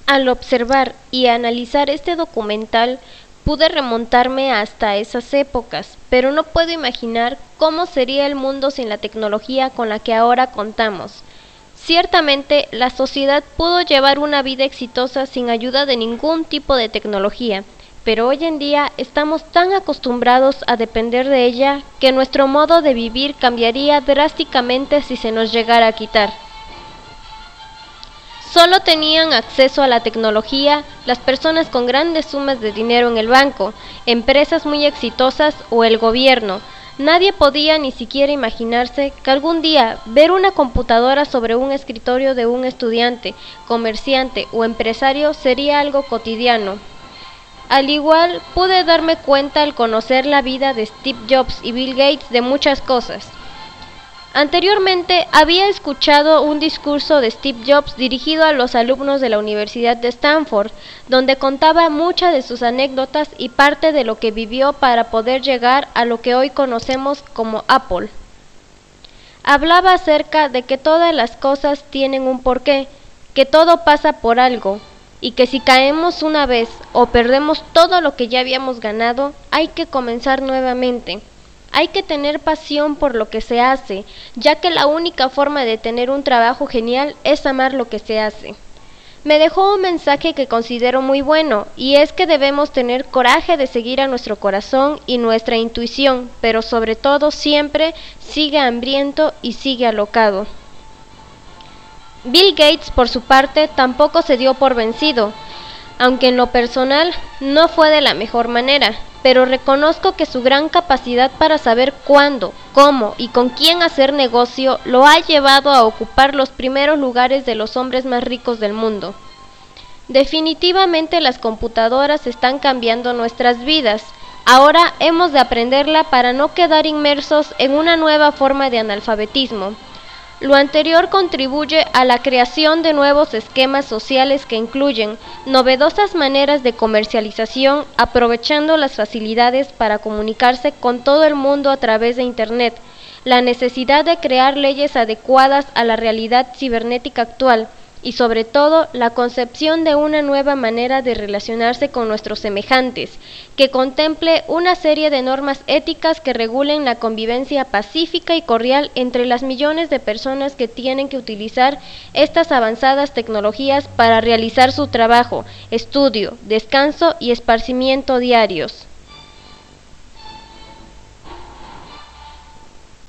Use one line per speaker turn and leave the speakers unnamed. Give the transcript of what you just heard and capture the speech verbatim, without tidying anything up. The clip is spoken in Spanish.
Al observar y analizar este documental, pude remontarme hasta esas épocas, pero no puedo imaginar cómo sería el mundo sin la tecnología con la que ahora contamos. Ciertamente, la sociedad pudo llevar una vida exitosa sin ayuda de ningún tipo de tecnología, pero hoy en día estamos tan acostumbrados a depender de ella que nuestro modo de vivir cambiaría drásticamente si se nos llegara a quitar. Solo tenían acceso a la tecnología las personas con grandes sumas de dinero en el banco, empresas muy exitosas o el gobierno. Nadie podía ni siquiera imaginarse que algún día ver una computadora sobre un escritorio de un estudiante, comerciante o empresario sería algo cotidiano. Al igual, pude darme cuenta al conocer la vida de Steve Jobs y Bill Gates de muchas cosas. Anteriormente había escuchado un discurso de Steve Jobs dirigido a los alumnos de la Universidad de Stanford, donde contaba muchas de sus anécdotas y parte de lo que vivió para poder llegar a lo que hoy conocemos como Apple. Hablaba acerca de que todas las cosas tienen un porqué, que todo pasa por algo, y que si caemos una vez o perdemos todo lo que ya habíamos ganado, hay que comenzar nuevamente. Hay que tener pasión por lo que se hace, ya que la única forma de tener un trabajo genial es amar lo que se hace. Me dejó un mensaje que considero muy bueno, y es que debemos tener coraje de seguir a nuestro corazón y nuestra intuición, pero sobre todo siempre sigue hambriento y sigue alocado. Bill Gates, por su parte, tampoco se dio por vencido, aunque en lo personal no fue de la mejor manera, pero reconozco que su gran capacidad para saber cuándo, cómo y con quién hacer negocio lo ha llevado a ocupar los primeros lugares de los hombres más ricos del mundo. Definitivamente las computadoras están cambiando nuestras vidas. Ahora hemos de aprenderla para no quedar inmersos en una nueva forma de analfabetismo. Lo anterior contribuye a la creación de nuevos esquemas sociales que incluyen novedosas maneras de comercialización, aprovechando las facilidades para comunicarse con todo el mundo a través de Internet, la necesidad de crear leyes adecuadas a la realidad cibernética actual, y sobre todo la concepción de una nueva manera de relacionarse con nuestros semejantes, que contemple una serie de normas éticas que regulen la convivencia pacífica y cordial entre las millones de personas que tienen que utilizar estas avanzadas tecnologías para realizar su trabajo, estudio, descanso y esparcimiento diarios.